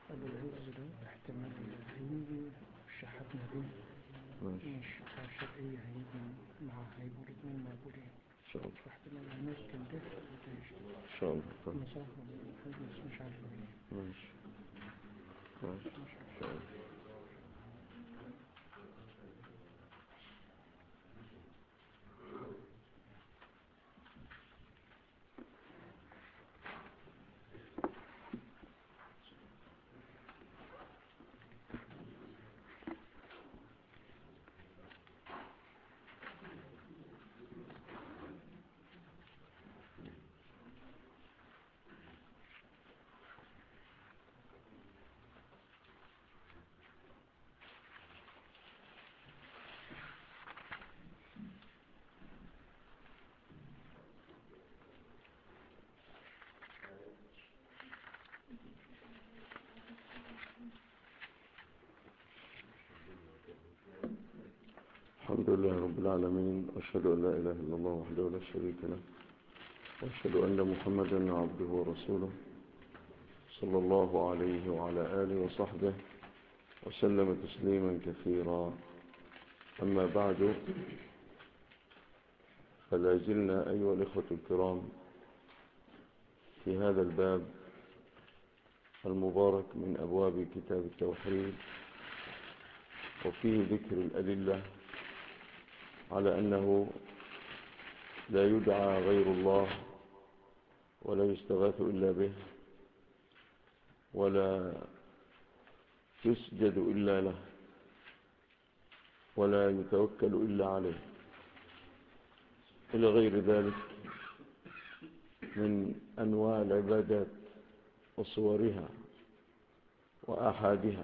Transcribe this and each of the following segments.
أبو العز ده احتمال هيجي شحتنا بيه مش شرقية هيجي هيبقوا الاثنين موجودين إن شاء الله. فاحتمال هنسكن ده إن شاء الله. مسافة مش عارف ايه. ماشي ماشي إن شاء الله. الحمد لله رب العالمين، أشهد أن لا إله إلا الله وحده لا شريك له، وأشهد أن محمدا عبده ورسوله صلى الله عليه وعلى آله وصحبه وسلم تسليما كثيرا. أما بعد، فلا زلنا أيها الإخوة الكرام في هذا الباب المبارك من أبواب كتاب التوحيد، وفيه ذكر الأدلة على أنه لا يدعى غير الله ولا يستغاث إلا به ولا يسجد إلا له ولا يتوكل إلا عليه إلى غير ذلك من أنواع العبادات وصورها وآحادها،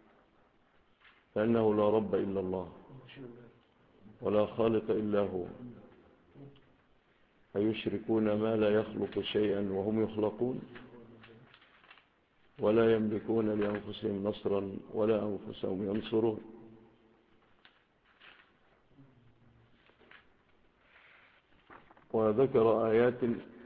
فإنه لا رب إلا الله ولا خالق إلا هو. أيشركون ما لا يخلق شيئا وهم يخلقون ولا يملكون لأنفسهم نصرا ولا أنفسهم ينصرون. وذكر آيات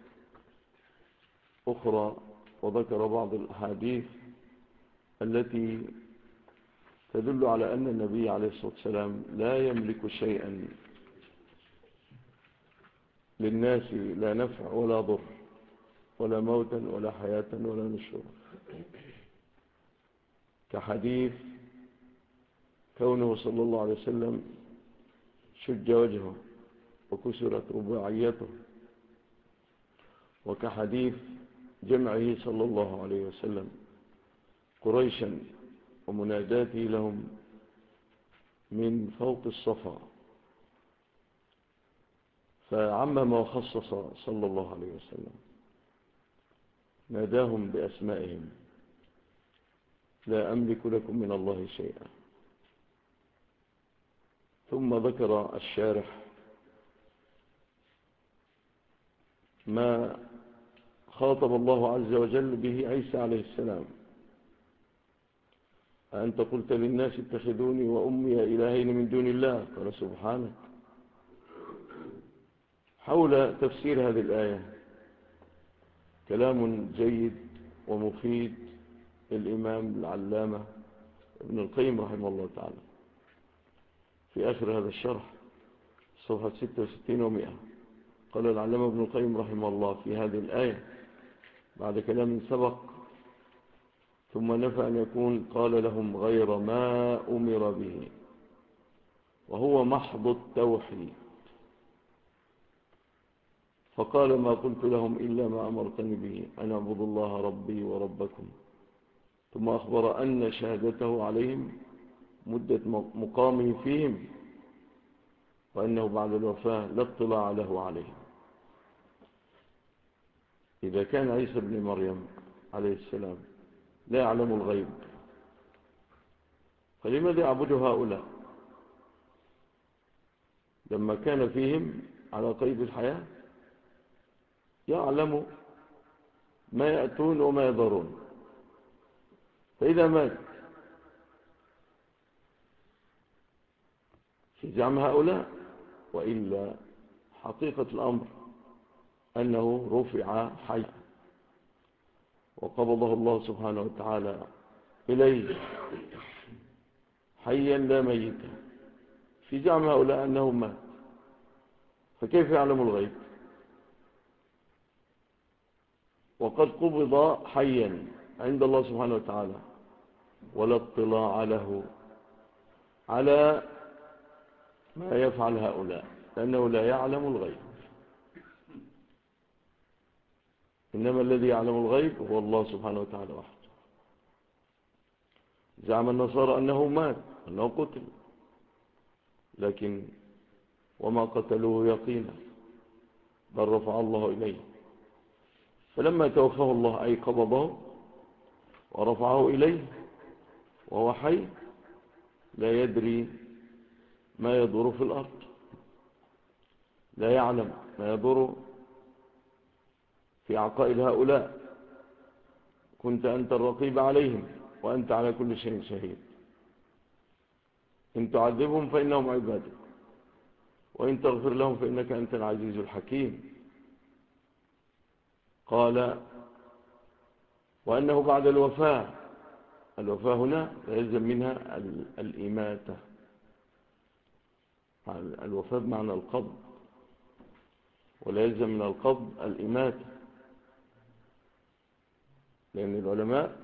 أخرى وذكر بعض الأحاديث التي تدل على أن النبي عليه الصلاة والسلام لا يملك شيئا للناس، لا نفع ولا ضر ولا موتا ولا حياة ولا نشور، كحديث كونه صلى الله عليه وسلم شج وجهه وكسرت رباعيته، وكحديث جمعه صلى الله عليه وسلم قريشا ومناداته لهم من فوق الصفا، فعمم وخصص صلى الله عليه وسلم، ناداهم بأسمائهم: لا أملك لكم من الله شيئا. ثم ذكر الشارح ما خاطب الله عز وجل به عيسى عليه السلام: أنت قلت للناس اتخذوني وأمي إلهين من دون الله، قال سبحانك. حول تفسير هذه الآية كلام جيد ومفيد للإمام العلامة ابن القيم رحمه الله تعالى في آخر هذا الشرح صفحة 66 و100. قال العلامة ابن القيم رحمه الله في هذه الآية بعد كلام سبق: ثم نفى أن يكون قال لهم غير ما أمر به، وهو محض التوحيد، فقال: ما قلت لهم إلا ما أمرتني به أن أعبدوا الله ربي وربكم. ثم أخبر أن شهادته عليهم مدة مقامه فيهم، وأنه بعد الوفاة لا اطلاع له عليهم. إذا كان عيسى بن مريم عليه السلام لا يعلم الغيب، فلماذا يعبد هؤلاء لما كان فيهم على قيد الحياة يعلم ما يأتون وما يذرون؟ فإذا مات في زعم هؤلاء، وإلا حقيقة الأمر أنه رفع حيا وقبضه الله سبحانه وتعالى إليه حيا لا ميتا، في زعم هؤلاء أنه مات، فكيف يعلم الغيب وقد قبض حيا عند الله سبحانه وتعالى، ولا اطلاع له على ما يفعل هؤلاء، لأنه لا يعلم الغيب، إنما الذي يعلم الغيب هو الله سبحانه وتعالى وحده. زعم النصارى أنه مات، أنه قتل، لكن وما قتلوه يقينا، بل رفع الله إليه، فلما توفاه الله أي قبضه ورفعه إليه وهو حي لا يدري ما يدور في الأرض، لا يعلم ما يدور في عقائد هؤلاء. كنت أنت الرقيب عليهم وأنت على كل شيء شهيد، إن تعذبهم فإنهم عبادك وإن تغفر لهم فإنك أنت العزيز الحكيم. قال وأنه بعد الوفاة هنا يلزم منها الإماتة، الوفاة بمعنى القبض، ولا يلزم من القبض الإماتة، لأن العلماء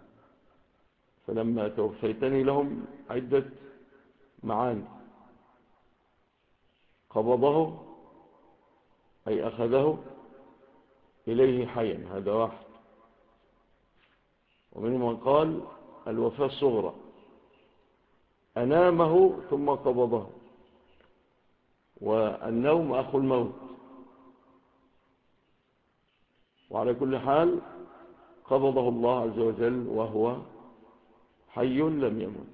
فلما توفيتني لهم عدة معاني. قبضه أي أخذه إليه حيا، هذا واحد. ومنهم من قال الوفاة الصغرى، أنامه ثم قبضه، والنوم أخو الموت. وعلى كل حال قبضه الله عز وجل وهو حي لم يمت.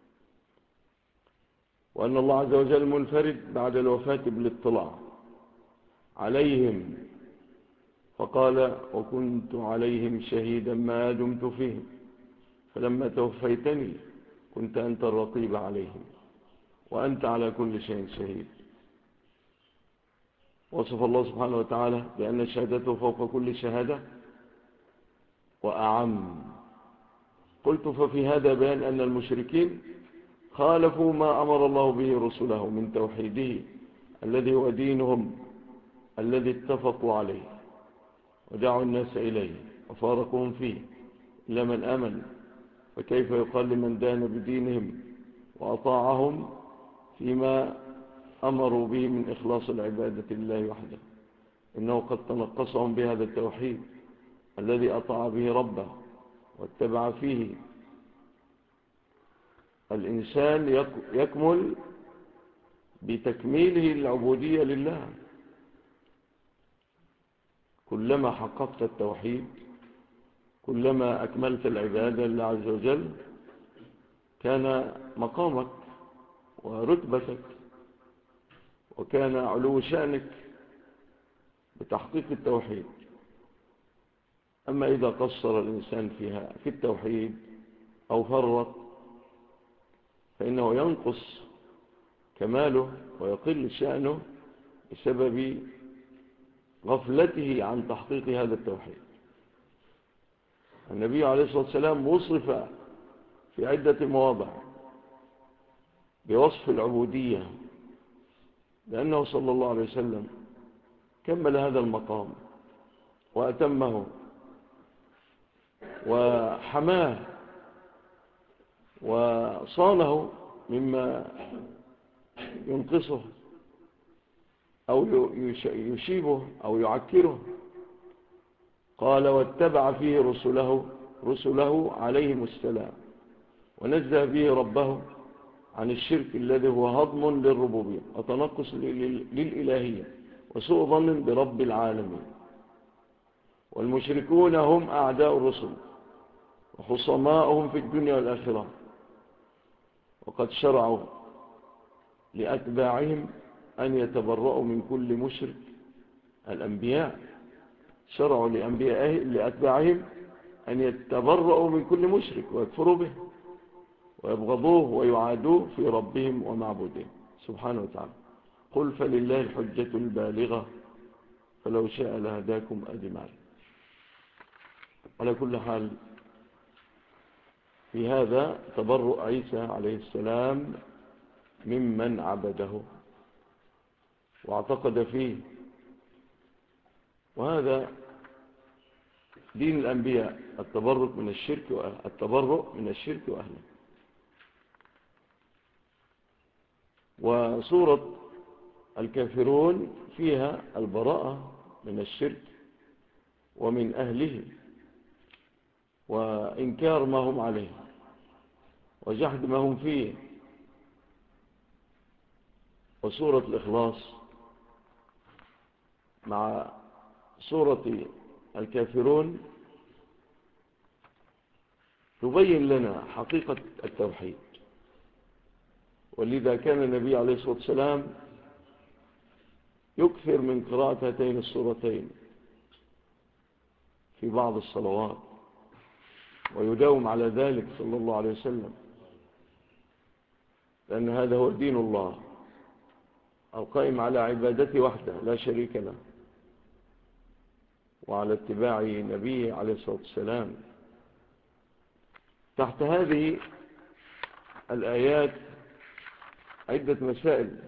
وأن الله عز وجل منفرد بعد الوفاة بالاطلاع عليهم، فقال وكنت عليهم شهيدا ما دمت فيهم فلما توفيتني كنت أنت الرقيب عليهم وأنت على كل شيء شهيد. وصف الله سبحانه وتعالى بأن شهادته فوق كل شهادة وأعم. قلت ففي هذا بيان أن المشركين خالفوا ما أمر الله به رسله من توحيده الذي هو دينهم الذي اتفقوا عليه ودعوا الناس إليه وفارقهم فيه إلا من آمن، فكيف يقال لمن دان بدينهم وأطاعهم فيما أمروا به من إخلاص العبادة لله وحده؟ إنه قد تنقصهم بهذا التوحيد الذي أطاع به ربه واتبع فيه. الإنسان يكمل بتكميله العبودية لله. كلما حققت التوحيد كلما أكملت العبادة لله عز وجل كان مقامك ورتبتك وكان علو شأنك بتحقيق التوحيد. أما إذا قصر الإنسان فيها في التوحيد أو فرط فإنه ينقص كماله ويقل شأنه بسبب غفلته عن تحقيق هذا التوحيد. النبي عليه الصلاة والسلام وصف في عدة مواضع بوصف العبودية، لأنه صلى الله عليه وسلم كمل هذا المقام وأتمه وحماه وصانه مما ينقصه أو يشيبه أو يعكره. قال واتبع فيه رسله عليهم السلام، ونزه به ربه عن الشرك الذي هو هضم للربوبية وتنقص للإلهية وسوء ظن برب العالمين. والمشركون هم أعداء الرسل وخصماؤهم في الدنيا والآخرة، وقد شرعوا لأتباعهم أن يتبرؤوا من كل مشرك. الأنبياء شرعوا لأتباعهم أن يتبرؤوا من كل مشرك ويكفروا به ويبغضوه ويعادوه في ربهم ومعبودهم سبحانه وتعالى. قل فلله الحجة البالغة فلو شاء لهداكم أجمعين. على كل حال في هذا تبرؤ عيسى عليه السلام ممن عبده واعتقد فيه، وهذا دين الأنبياء، التبرؤ من الشرك وأهله. وسورة الكافرون فيها البراءة من الشرك ومن أهله، وإنكار ما هم عليه وجحد ما هم فيه. وسورة الإخلاص مع سورة الكافرون تبين لنا حقيقة التوحيد، ولذا كان النبي عليه الصلاة والسلام يكثر من قراءة هاتين السورتين في بعض الصلوات، ويداوم على ذلك صلى الله عليه وسلم، لأن هذا هو دين الله القائم على عبادته وحده لا شريك له، وعلى اتباع نبيه عليه الصلاة والسلام. تحت هذه الآيات عدة مسائل،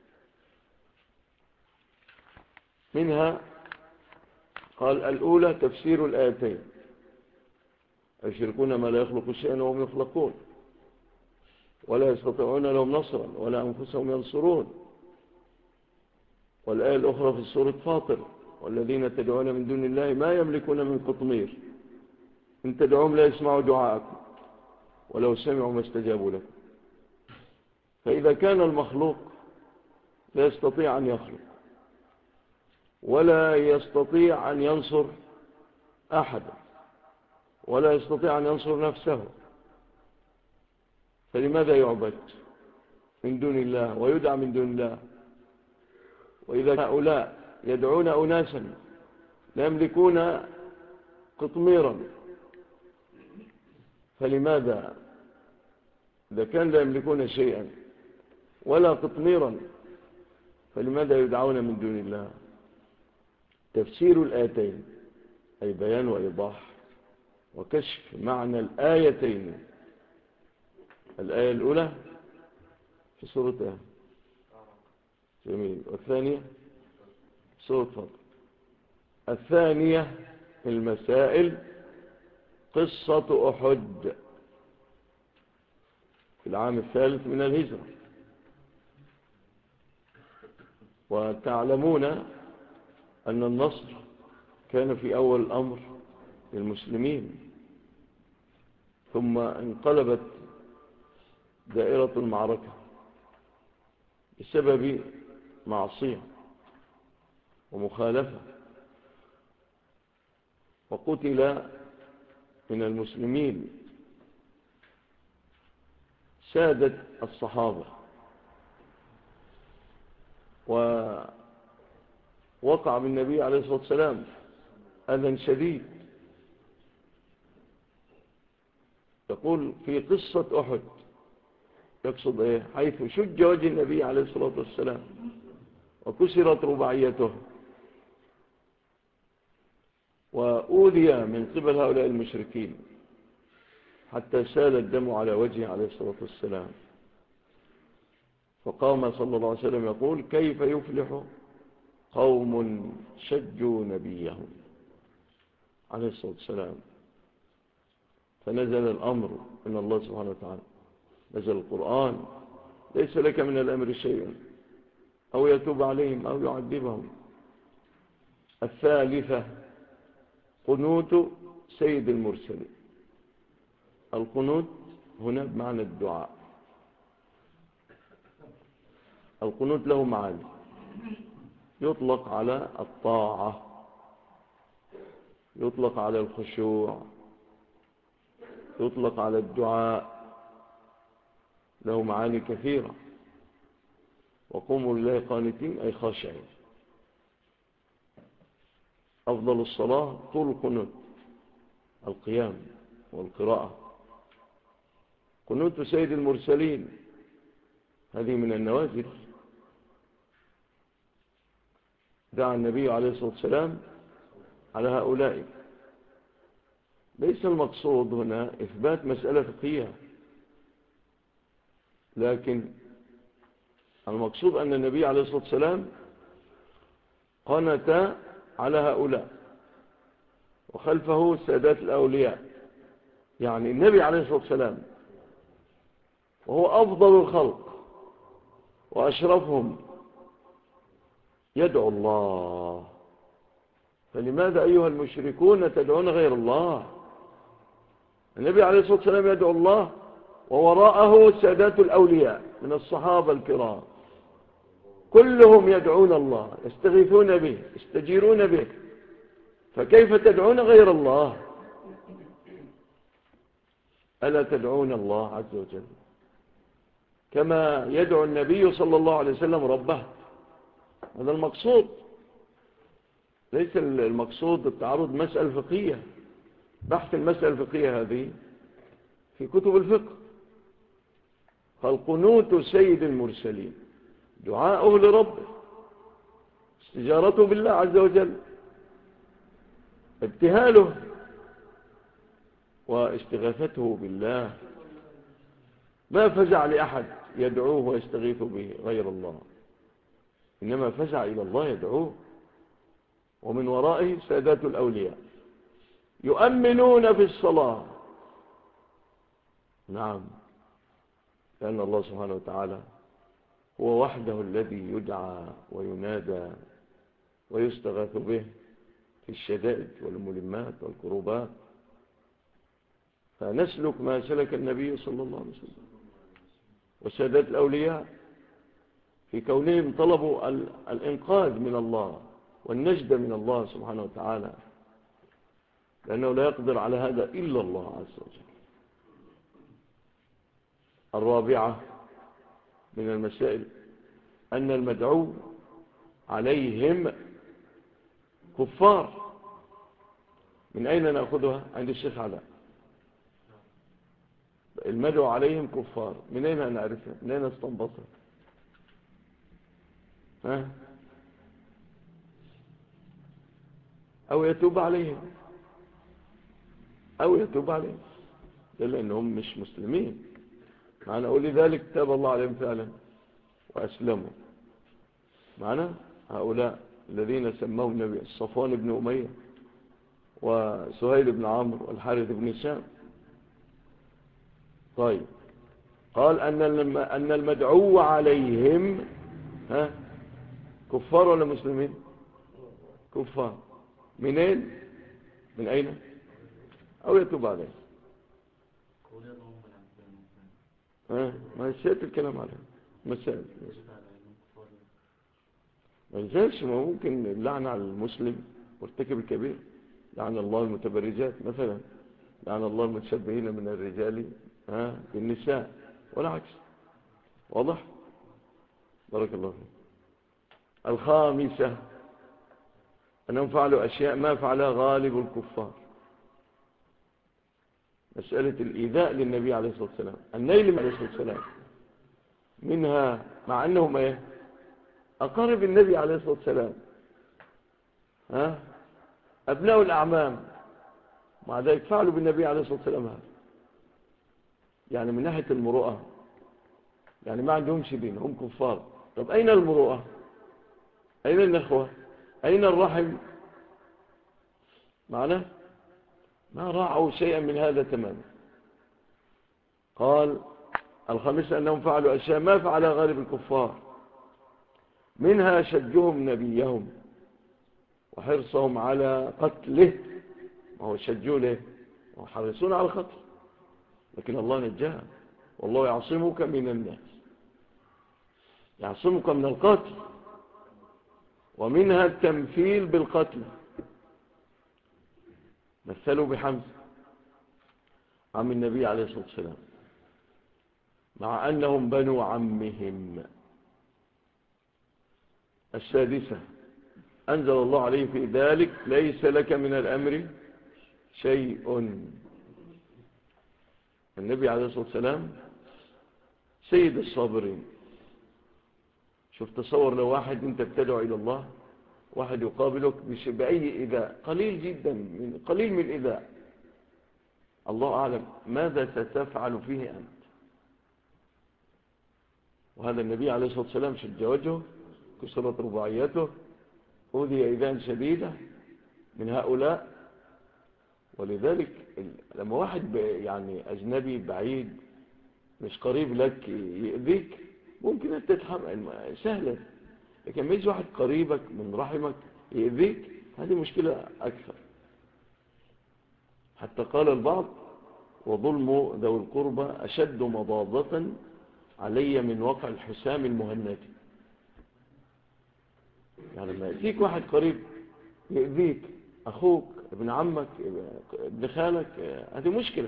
منها قال الأولى تفسير الآيتين: يشركون ما لا يخلق شيئا وهم يخلقون، ولا يستطيعون لهم نصرا ولا أنفسهم ينصرون. والآية الأخرى في سورة فاطر: والذين تدعون من دون الله ما يملكون من قطمير إن تدعوهم لا يسمعوا دعاءكم ولو سمعوا ما استجابوا لكم. فإذا كان المخلوق لا يستطيع أن يخلق ولا يستطيع أن ينصر أحدا ولا يستطيع أن ينصر نفسه، فلماذا يعبد من دون الله ويدعى من دون الله؟ وإذا هؤلاء يدعون أناسا لا يملكون قطميرا، فلماذا إذا كان لا يملكون شيئا ولا قطميرا فلماذا يدعون من دون الله؟ تفسير الآيتين أي بيان وإيضاح وكشف معنى الآيتين. الآية الأولى في سورة جميل، والثانية سورة فاطر. الثانية المسائل: قصة أحد في العام الثالث من الهجرة. وتعلمون أن النصر كان في أول الأمر للمسلمين، ثم انقلبت دائرة المعركة بسبب معصية ومخالفة، وقتل من المسلمين سادة الصحابة، ووقع بالنبي عليه الصلاة والسلام أذى شديد. يقول في قصة أحد، يقصد إيه؟ حيث شج وجه النبي عليه الصلاة والسلام وكسرت رباعيته وأوذي من قبل هؤلاء المشركين حتى سال الدم على وجهه عليه الصلاة والسلام. فقام صلى الله عليه وسلم يقول: كيف يفلح قوم شجوا نبيهم عليه الصلاة والسلام؟ فنزل الأمر من الله سبحانه وتعالى، نزل القرآن: ليس لك من الأمر شيء أو يتوب عليهم أو يعذبهم. الثالثة قنوت سيد المرسلين. القنوت هنا بمعنى الدعاء. القنوت له معاني، يطلق على الطاعة، يطلق على الخشوع، يطلق على الدعاء، له معاني كثيرة. وقوموا لله قانتين أي خاشعين. أفضل الصلاة طول القنوت، القيام والقراءة. قنوت سيد المرسلين هذه من النوازل. دعا النبي عليه الصلاة والسلام على هؤلاء ليس المقصود هنا إثبات مسألة فقهية، لكن المقصود أن النبي عليه الصلاة والسلام قنت على هؤلاء وخلفه سادات الأولياء. يعني النبي عليه الصلاة والسلام وهو أفضل الخلق وأشرفهم يدعو الله، فلماذا أيها المشركون تدعون غير الله؟ النبي عليه الصلاة والسلام يدعو الله ووراءه سادات الأولياء من الصحابة الكرام كلهم يدعون الله، يستغيثون به، يستجيرون به، فكيف تدعون غير الله؟ ألا تدعون الله عز وجل كما يدعو النبي صلى الله عليه وسلم ربه؟ هذا المقصود، ليس المقصود التعرض مسألة فقهية. بحث المسألة الفقهية هذه في كتب الفقه. فالقنوت سيد المرسلين، دعاؤه لربه، استجارته بالله عز وجل، ابتهاله واستغاثته بالله، ما فزع لأحد يدعوه ويستغيث به غير الله، إنما فزع إلى الله يدعوه، ومن ورائه سادات الأولياء يؤمنون في الصلاة. نعم، لأن الله سبحانه وتعالى هو وحده الذي يدعى وينادى ويستغاث به في الشدائد والملمات والكروبات، فنسلك ما سلك النبي صلى الله عليه وسلم وسادات الأولياء في كونهم طلبوا الإنقاذ من الله والنجد من الله سبحانه وتعالى، لأنه لا يقدر على هذا إلا الله عز وجل. الرابعة من المسائل أن المدعو عليهم كفار. من أين نأخذها؟ عند الشيخ علاء. المدعو عليهم كفار، من أين نعرفها؟ من أين استنبطها؟ ها؟ أو يتوب عليهم، أو يتوب عليهم، لأنهم مش مسلمين. معنى أقول لذلك تاب الله عليهم فعلا وأسلموا. معنى هؤلاء الذين سموه النبي الصفوان بن أمية وسهيل بن عمرو والحارث بن هشام. طيب، قال أن المدعو عليهم كفار ولا مسلمين؟ كفار. منين؟ من أين؟ أو يتوب عليه. ما يسأل الكلام عليه مسائل، ما ينزلش. ما ممكن اللعنة على المسلم مرتكب الكبير، لعن الله المتبرجات مثلا، لعن الله المتشبهين من الرجال بالنساء، ولا عكس. واضح؟ بارك الله فيك. الخامسة أنهم فعلوا أشياء ما فعلها غالب الكفار. مسألة الإيذاء للنبي عليه الصلاة والسلام، النيل عليه الصلاة والسلام، منها مع أنهم أقارب النبي عليه الصلاة والسلام، أبناء الأعمام، مع ذلك فعلوا بالنبي عليه الصلاة والسلام هذا. يعني من ناحية المروءة، يعني ما عندهمش دين، هم كفار. طب أين المروءة؟ أين النخوة؟ أين الرحم؟ معنا ما راعوا شيئا من هذا تماما. قال الخامسة أنهم فعلوا أشياء ما فعلها غالب الكفار، منها شجهم نبيهم وحرصهم على قتله. ما هو شجوا له وحرصون على القتل، لكن الله نجاه، والله يعصمك من الناس، يعصمك من القتل. ومنها التمثيل بالقتل، مثلوا بحمزة عم النبي عليه الصلاة والسلام، مع أنهم بنو عمهم. السادسة أنزل الله عليه في ذلك ليس لك من الأمر شيء. النبي عليه الصلاة والسلام سيد الصابرين. شوف، تصور لو واحد انت بتدعو إلى الله، واحد يقابلك بأي إذاء قليل جدا، قليل من الإذاء، الله أعلم ماذا ستفعل فيه أنت. وهذا النبي عليه الصلاة والسلام شج وجهه، كسرت رباعيته، أوذي إيذاء شديدة من هؤلاء. ولذلك لما واحد يعني أجنبي بعيد مش قريب لك يؤذيك ممكن أنت تتحمل، سهلة. لكن ما يجي واحد قريبك من رحمك يؤذيك، هذه مشكلة أكثر. حتى قال البعض: وظلم ذوي القربى أشد مضاضة علي من وقع الحسام المهند. يعني لما يأتيك واحد قريب يؤذيك، أخوك، ابن عمك، ابن خالك، هذه مشكلة.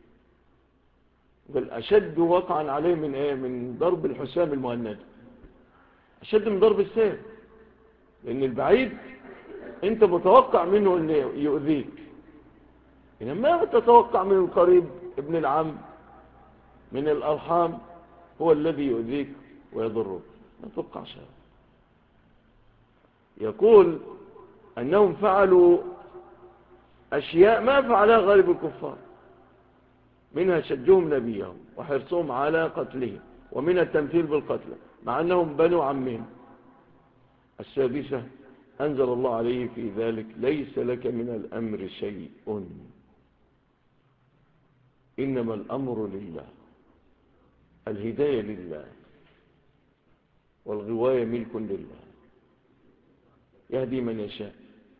بل أشد وقعا عليه من إيه؟ من ضرب الحسام المهند، أشد من ضرب السيف. لأن البعيد أنت متوقع منه أن يؤذيك، إنما تتوقع من القريب ابن العم من الأرحام هو الذي يؤذيك ويضرك، ما تتوقعش هذا. يقول أنهم فعلوا أشياء ما فعلها غالب الكفار، منها شجهم نبيهم وحرصهم على قتله، ومنها التمثيل بالقتل مع أنهم بنو عمهم. السادسة: أنزل الله عليه في ذلك: ليس لك من الأمر شيء، إنما الأمر لله. الهداية لله والغواية ملك لله، يهدي من يشاء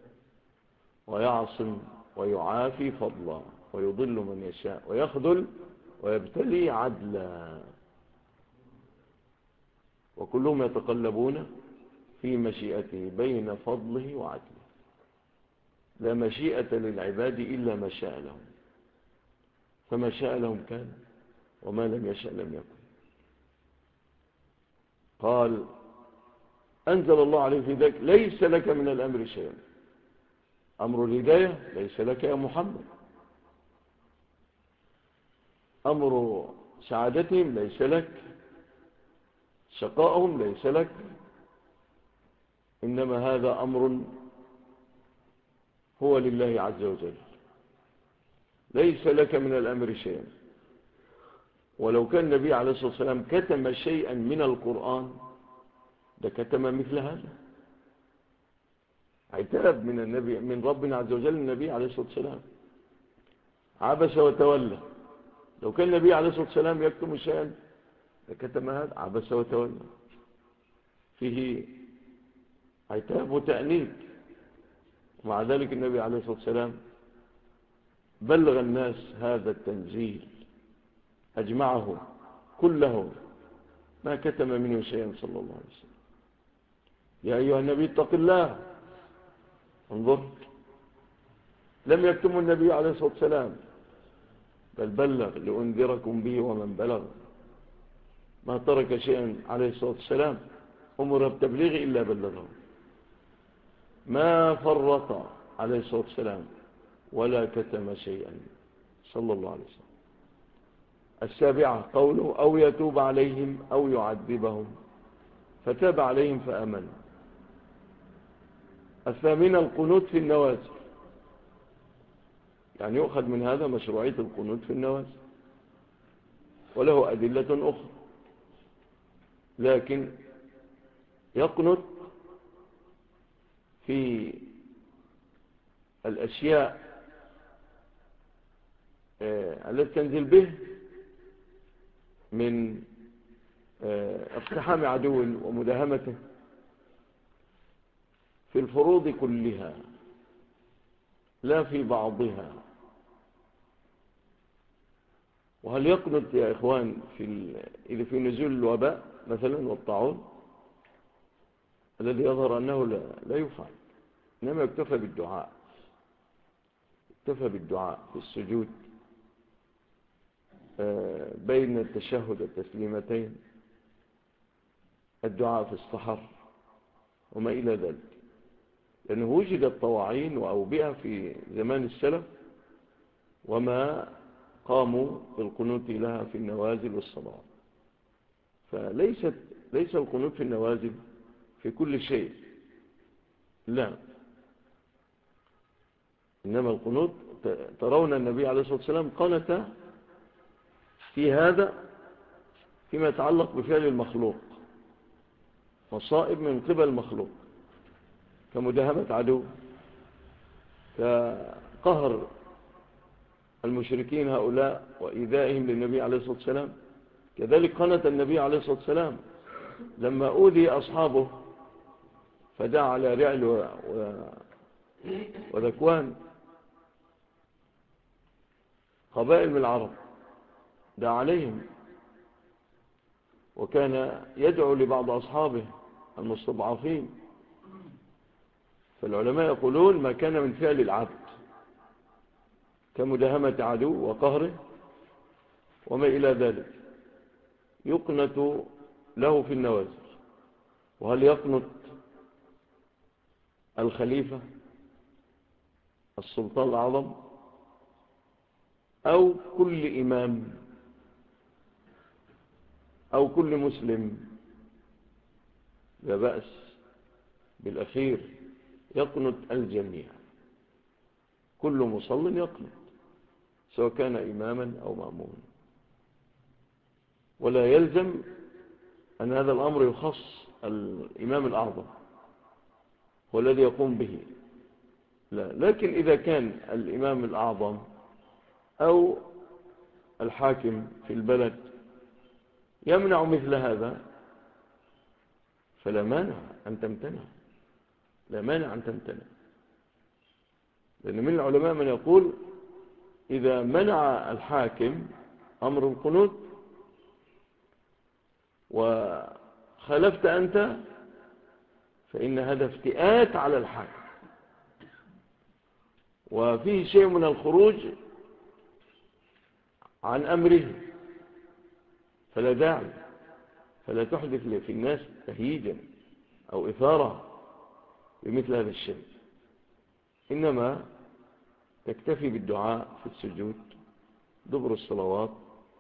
ويعصم ويعافي فضلا، ويضل من يشاء ويخذل ويبتلي عدلا، وكلهم يتقلبون في مشيئته بين فضله وعدله. لا مشيئة للعباد إلا ما شاء لهم، فما شاء لهم كان، وما لم يشاء لم يكن. قال: أنزل الله عليه في ذلك: ليس لك من الأمر شيء. أمر الهداية ليس لك يا محمد، أمر سعادتهم ليس لك، شقائهم ليس لك، إنما هذا أمر هو لله عز وجل. ليس لك من الأمر شيء. ولو كان النبي عليه الصلاة والسلام كتم شيئا من القرآن لكتم مثل هذا. عتاب من النبي من ربنا عز وجل النبي عليه الصلاة والسلام: عبس وتولى. لو كان النبي عليه الصلاة والسلام يكتم شيئا لكتم هذا، عبس وتولى، فيه عتاب وتأنيب. ومع ذلك النبي عليه الصلاة والسلام بلغ الناس هذا التنزيل أجمعه كله، ما كتم منه شيئا صلى الله عليه وسلم. يا أيها النبي اتق الله. انظر، لم يكتم النبي عليه الصلاة والسلام، بل بلغ: لأنذركم به ومن بلغ. ما ترك شيئا عليه الصلاة والسلام أمر بتبليغ إلا بلغه، ما فرط عليه الصلاة والسلام ولا كتم شيئا صلى الله عليه وسلم. السابعة قوله: أو يتوب عليهم أو يعذبهم فتاب عليهم فأمنوا. الثامنة القنوت في النوازل، يعني يؤخذ من هذا مشروعية القنوت في النوازل، وله أدلة أخرى، لكن يقنط في الأشياء التي تنزل به من اقتحام عدو ومداهمته، في الفروض كلها لا في بعضها. وهل يقنط يا إخوان إذا في نزول الوباء مثلا والطاعون الذي يظهر أنه لا يفعل، إنما يكتفى بالدعاء، يكتفى بالدعاء في السجود بين التشهد والتسليمتين، الدعاء في السحر وما إلى ذلك، لأنه وجدت طواعين وأوبئة في زمان السلف وما قاموا بالقنوت لها في النوازل والصلوات. ليس القنوت في النوازل في كل شيء، لا، إنما القنوت ترون النبي عليه الصلاة والسلام قنت في هذا فيما يتعلق بفعل المخلوق، مصائب من قبل المخلوق كمداهمة عدو، كقهر المشركين هؤلاء وإيذائهم للنبي عليه الصلاة والسلام. كذلك قنت النبي عليه الصلاة والسلام لما أوذي أصحابه فدعا على رعل وذكوان، قبائل من العرب، دعا عليهم، وكان يدعو لبعض أصحابه المستضعفين. فالعلماء يقولون ما كان من فعل العبد كمداهمة عدو وقهره وما إلى ذلك يقنت له في النوازل. وهل يقنت الخليفة السلطان الأعظم أو كل إمام أو كل مسلم؟ لا بأس بالأخير، يقنت الجميع، كل مصل يقنت سواء كان إماما أو مأموما، ولا يلزم أن هذا الأمر يخص الإمام الأعظم هو الذي يقوم به، لا. لكن إذا كان الإمام الأعظم أو الحاكم في البلد يمنع مثل هذا فلا مانع أن تمتنع، لا مانع أن تمتنع. لأن من العلماء من يقول إذا منع الحاكم أمر القنوت وخالفت أنت فإن هذا افتئات على الحاكم، وفيه شيء من الخروج عن أمره، فلا داعي، فلا تحدث في الناس تهييجا أو إثارة بمثل هذا الشيء، إنما تكتفي بالدعاء في السجود دبر الصلوات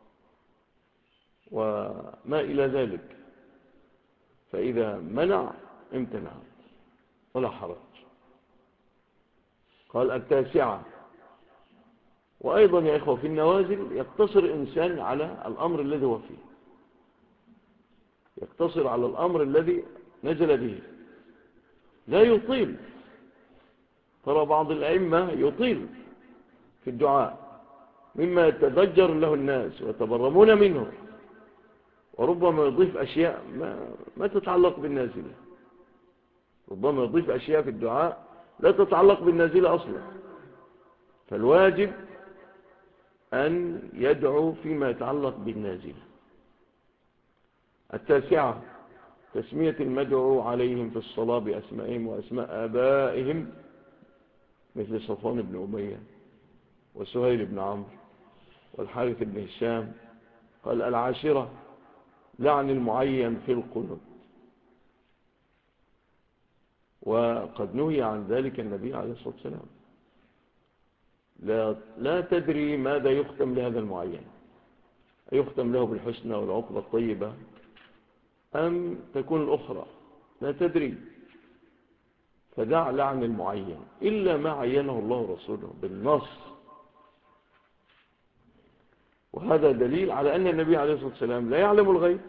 وما إلى ذلك. فإذا منع امتنع ولا حرج. قال 9. وأيضا يا إخوة في النوازل يقتصر الإنسان على الأمر الذي هو فيه، يقتصر على الأمر الذي نزل به، لا يطيل. ترى بعض الأئمة يطيل في الدعاء مما يتضجر له الناس ويتبرمون منه، وربما يضيف أشياء ما تتعلق بالنازلة، ربما يضيف أشياء في الدعاء لا تتعلق بالنازلة أصلا. فالواجب أن يدعو فيما يتعلق بالنازلة. 9 تسمية المدعو عليهم في الصلاة بأسمائهم وأسماء آبائهم مثل صفوان بن أمية وسهيل بن عمرو والحارث بن هشام. قال 10 لعن المعين في القنوت، وقد نهي عن ذلك النبي عليه الصلاة والسلام. لا تدري ماذا يختم لهذا المعين، يختم له بالحسنى والعقبة الطيبة أم تكون الأخرى، لا تدري. فدع لعن المعين إلا ما عينه الله ورسوله بالنص. وهذا دليل على أن النبي عليه الصلاة والسلام لا يعلم الغيب.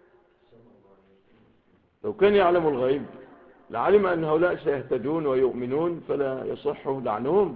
لو كان يعلم الغيب لعلم أن هؤلاء سيهتدون ويؤمنون فلا يصح لعنهم.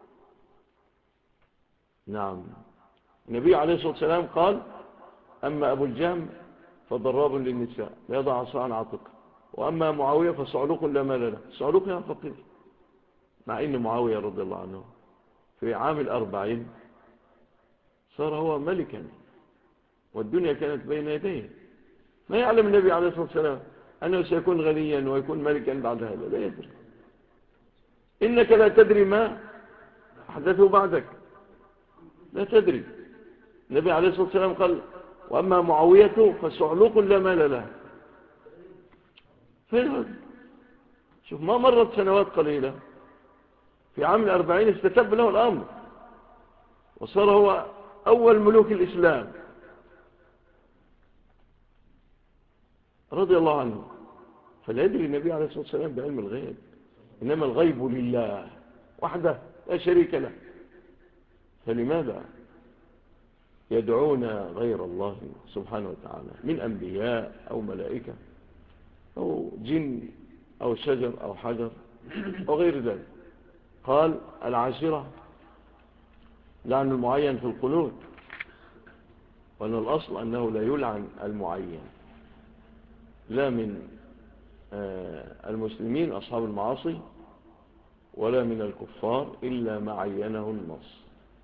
نعم، النبي عليه الصلاة والسلام قال أما أبو الجهم فضراب للنساء لا يضع عصا عن عاتقه، وأما معاوية فصعلوق لا مال له. صعلوق يا فقير، مع أن معاوية رضي الله عنه في عام 40 صار هو ملكا والدنيا كانت بين يديه. ما يعلم النبي عليه الصلاة والسلام أنه سيكون غنيا ويكون ملكا بعد هذا، لا يدري. إنك لا تدري ما أحدثه بعدك، لا تدري. النبي عليه الصلاة والسلام قال وأما معاوية فصعلوق لا مال له. شوف، ما مرت سنوات قليلة في عام 40 استتب له الأمر وصار هو أول ملوك الإسلام رضي الله عنه. فلا يدري النبي عليه الصلاة والسلام بعلم الغيب، إنما الغيب لله وحده لا شريك له. فلماذا يدعون غير الله سبحانه وتعالى من أنبياء أو ملائكة أو جن أو شجر أو حجر أو غير ذلك؟ قال العاشرة لعن المعين في القنوت، وأن الأصل أنه لا يلعن المعين لا من المسلمين أصحاب المعاصي ولا من الكفار إلا ما عينه النص.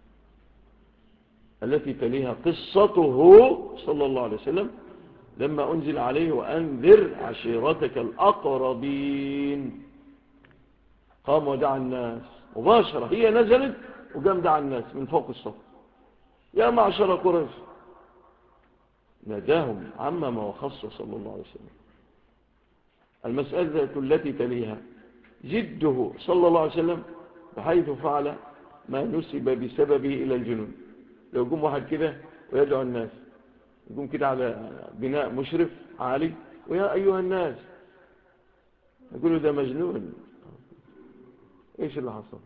التي تليها قصته صلى الله عليه وسلم لما أنزل عليه وأنذر عشيرتك الأقربين، قام ودعا الناس مباشرة، هي نزلت وقام دعا الناس من فوق الصف، يا معشر قريش، ناداهم عمم وخص صلى الله عليه وسلم. المسألة التي تليها جده صلى الله عليه وسلم بحيث فعل ما نسب بسببه إلى الجنون. لو يقوم واحد كده ويدعو الناس، يقوم كده على بناء مشرف عالي ويا أيها الناس، يقولوا ده مجنون. إيش اللي حصل؟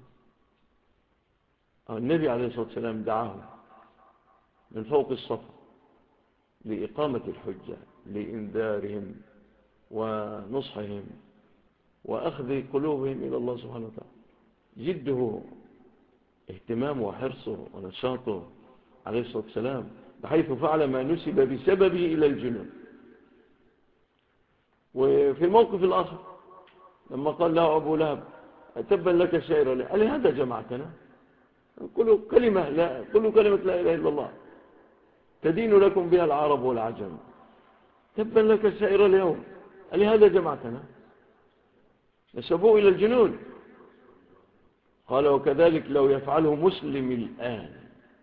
النبي عليه الصلاة والسلام دعاهم من فوق الصفا لإقامة الحجة، لإنذارهم ونصحهم وأخذ قلوبهم إلى الله سبحانه وتعالى. جده اهتمامه وحرصه ونشاطه عليه الصلاة والسلام بحيث فعل ما نسب بسببه إلى الجنون. وفي الموقف الآخر لما قال له أبو لهب تبا لك شعر لي، قال هذا جمعتنا، قلوا كلمة لا إله إلا الله تدين لكم بها العرب والعجم، تبا لك شعر اليوم، قال هذا جمعتنا، نسبوه إلى الجنون. قال وكذلك لو يفعله مسلم الآن،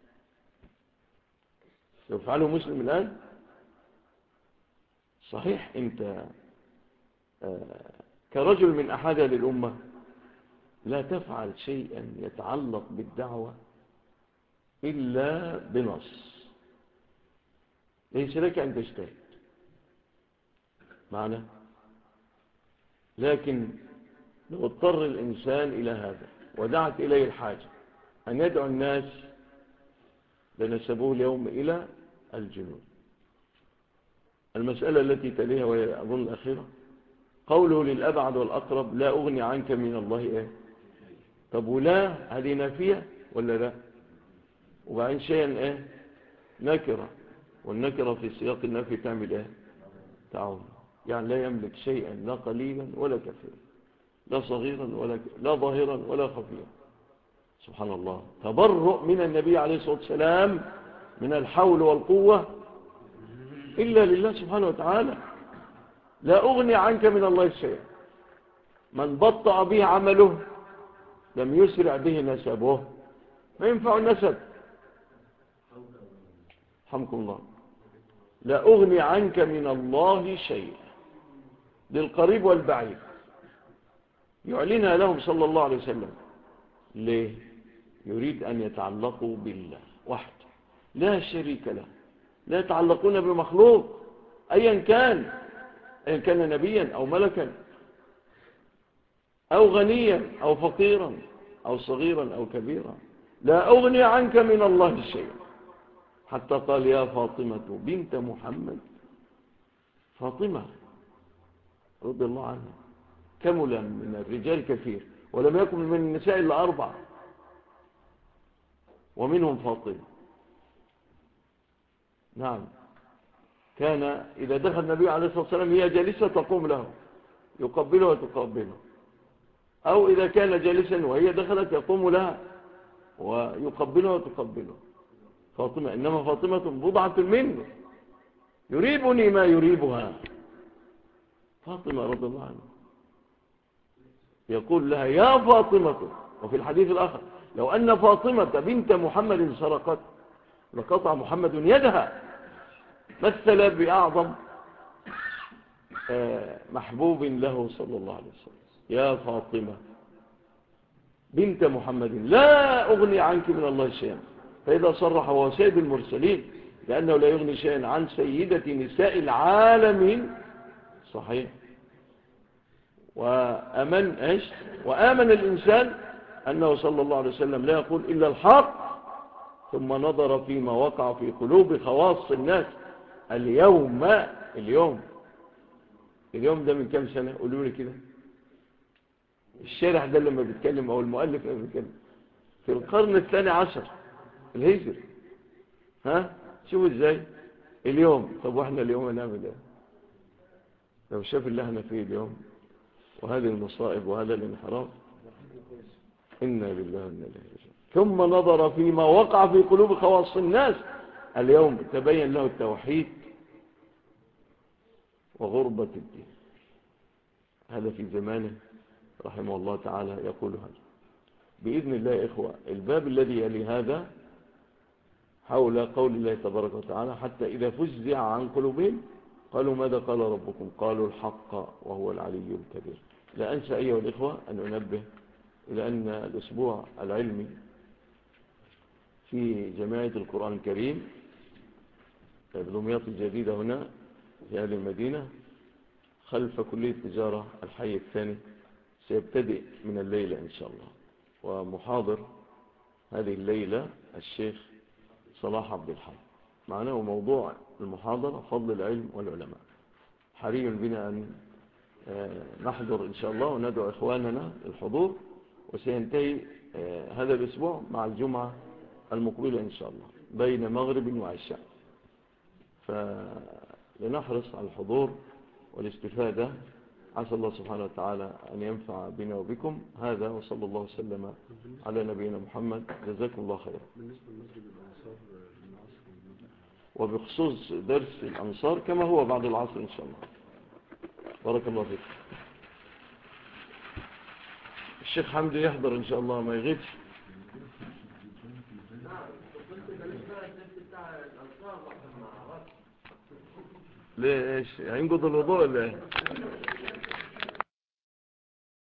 لو يفعله مسلم الآن صحيح أنت كرجل من أحد الأمة لا تفعل شيئا يتعلق بالدعوة إلا بنص، ليس لك أن تجتهد معنا. لكن لو اضطر الإنسان إلى هذا ودعت إليه الحاجة أن يدعو الناس لنسبوه اليوم إلى الجنون. المسألة التي تليها وهي أظن الأخيرة قوله للأبعد والأقرب لا أغني عنك من الله إيه؟ طب ولا هذه نافية ولا لا؟ وبعدين شيئا إيه؟ نكرة، والنكرة في سياق النفي تعمل إيه؟ تعاون، يعني لا يملك شيئا لا قليلا ولا كثيرا، لا صغيرا لا ظاهرا ولا خفيا. سبحان الله، تبرؤ من النبي عليه الصلاة والسلام من الحول والقوة إلا لله سبحانه وتعالى. لا أغني عنك من الله شيئا، من بطأ به عمله لم يسرع به نسبه، ما ينفع النسب. حمكم الله. لا أغني عنك من الله شيئا، للقريب والبعيد يعلنها لهم صلى الله عليه وسلم. ليه؟ يريد أن يتعلقوا بالله وحده لا شريك له، لا يتعلقون بمخلوق أيا كان نبيا أو ملكا أو غنيا أو فقيرا أو صغيرا أو كبيرا. لا أغني عنك من الله شيئا، حتى قال يا فاطمة بنت محمد. فاطمة رضي الله عنها كمل من الرجال كثير، ولم يكن من النساء إلا 4 ومنهم فاطمة. نعم، كان إذا دخل النبي عليه الصلاة والسلام هي جالسة تقوم له يقبله وتقبله، أو إذا كان جالسا وهي دخلت يقوم لها ويقبله وتقبله. فاطمة، إنما فاطمة بضعة منه يريبني ما يريبها. فاطمة رضي الله عنها يقول لها يا فاطمة. وفي الحديث الآخر لو أن فاطمة بنت محمد سرقت لقطع محمد يدها. مثل بأعظم محبوب له صلى الله عليه وسلم، يا فاطمة بنت محمد لا أغني عنك من الله شيئا. فإذا صرح هو سيد المرسلين لأنه لا يغني شيئا عن سيدة نساء العالمين صحيح. وآمن الإنسان أنه صلى الله عليه وسلم لا يقول إلا الحق ثم نظر فيما وقع في قلوب خواص الناس. اليوم ده من كام سنة؟ قولوا لي كده. الشارح ده لما بيتكلم أو المؤلف لما بيتكلم في القرن الثاني عشر الهجري. شوفوا ازاي اليوم. طب واحنا اليوم هنعمل ايه لو شاف اللي احنا فيه اليوم وهذه المصائب وهذا الانحراف؟ إنا لله وإنا إليه راجعون. ثم نظر فيما وقع في قلوب خواص الناس. اليوم تبين له التوحيد وغربة الدين. هذا في زمانه رحمه الله تعالى يقول هذا. بإذن الله يا إخوة، الباب الذي يلي هذا حول قول الله تبارك وتعالى: حتى إذا فزع عن قلوبهم قالوا ماذا قال ربكم؟ قالوا الحق وهو العلي الكبير. لا أنسى أيها الإخوة أن أنبه إلى أن الأسبوع العلمي في جماعة القرآن الكريم بدمياط الجديدة هنا في هذه المدينة خلف كلية التجارة الحي الثاني سيبتدئ من الليلة إن شاء الله. ومحاضر هذه الليلة الشيخ صلاح عبد الحي معنا، وموضوع المحاضرة فضل العلم والعلماء. حري بنا أن نحضر إن شاء الله وندعو إخواننا للحضور. وسينتهي هذا الأسبوع مع الجمعة المقبلة إن شاء الله بين مغرب وعشاء. فلنحرص على الحضور والاستفادة. عسى الله سبحانه وتعالى أن ينفع بنا وبكم. هذا وصلى الله وسلم على نبينا محمد. جزاكم الله خيرا. وبخصوص درس الأنصار كما هو بعد العصر إن شاء الله. بارك الله فيك. الشيخ حمدي يحضر إن شاء الله ما يغيبش. ليش هينقض الوضوء ولا ايه؟